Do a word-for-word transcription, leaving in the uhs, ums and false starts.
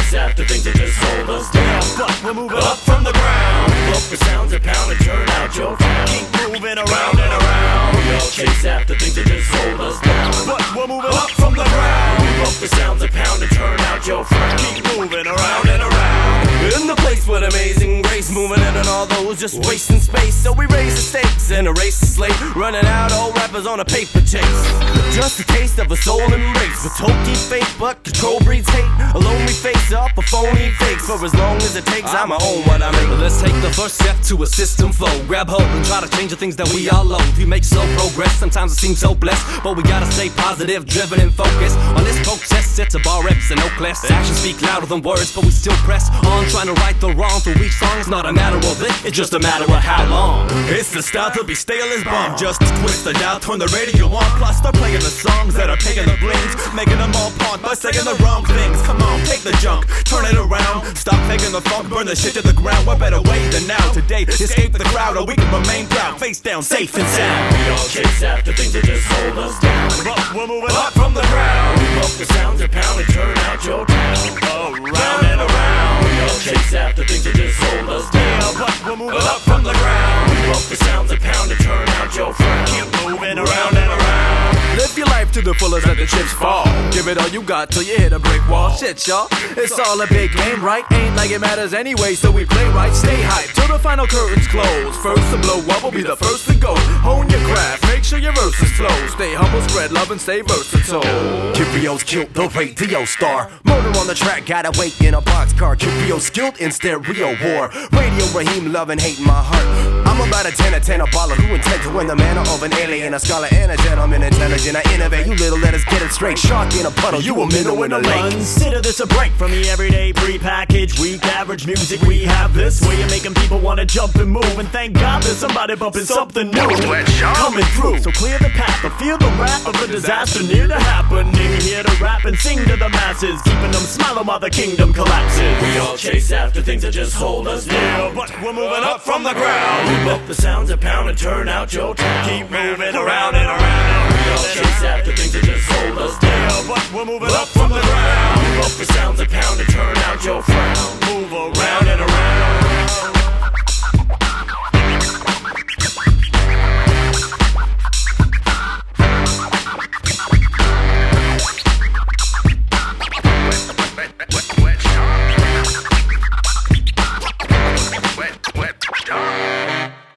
chase after things that just hold us down, but we're moving up from the ground. We look for sounds that pound and turn out your town. Keep moving around and around. We all chase after things that just hold us down, but we're moving up from the ground. We look for sounds that pound and turn out your frown. Keep moving around and around. In the place with amazing grace, moving in and all those just wasting space. So we raise the stakes and erase the slate, running out old rappers on a paper chase. Just a taste of a soul embrace, with hope keep faith, but control breeds hate. Alone we face up a phony fakes, for as long as it takes, I'ma own what I make. Let's take the first step to a system flow. Grab hold and try to change the things that we all loathe. We make slow progress, sometimes it seems so blessed, but we gotta stay positive, driven and focused. On this protest, it's a bar reps and no class. Actions speak louder than words, but we still press on, trying to right the wrong through each song. It's not a matter of it, it's just a matter of how long. It's the style to be stale as bomb. Just twist the dial, turn the radio on. Plus start playing the songs that are paying the blings, making them all pawn by saying the wrong things. Come on, take the junk, turn it around. Stop faking the funk, burn the shit to the ground. What better way than now? Today, escape the crowd or we can remain proud. Face down, safe and sound. We all chase after things that just hold us down, But we're moving up from the ground. We love the sounds that pound and turn out your town. Around and around. We all chase after things that just hold us down, but we're moving up from the ground. We love the sounds that pound and turn out your frown. Keep moving around and around. Live your life to the fullest, let the chips fall. Give it all you got till you hit a brick wall. Shit, y'all, it's all a big game, right? Ain't like it matters anyway, so we play right. Stay hyped till the final curtains close. First to blow up will be the first to go. Hone your craft, make sure your verses flow. Stay humble, spread love, and stay versatile. Cupio's killed the radio star. Murder on the track, gotta wait in a boxcar. Cupio's skilled in stereo war. Radio Raheem, love and hate in my heart. I'm about a ten, a ten, a baller who intend to win the manner of an alien, a scholar and a gentleman intelligent. I innovate, you little let us get it straight. Shark in a puddle, you a minnow in a lake. Consider this a break from the everyday pre-packaged weak average music we have. This way of making people wanna jump and move, and thank God there's somebody bumping something new coming through. So clear the path, or feel the wrath of a disaster near to happening. Here to rap and sing to the masses, keeping them smiling while the kingdom collapses. We all chase after things that just hold us down, but we're moving up from the ground. We love the sounds that pound and turn out your town. Keep moving around and around. We all chase after things that just hold us down, but we're moving up from the ground. We love the sounds that pound and turn out your frown. Move around and around.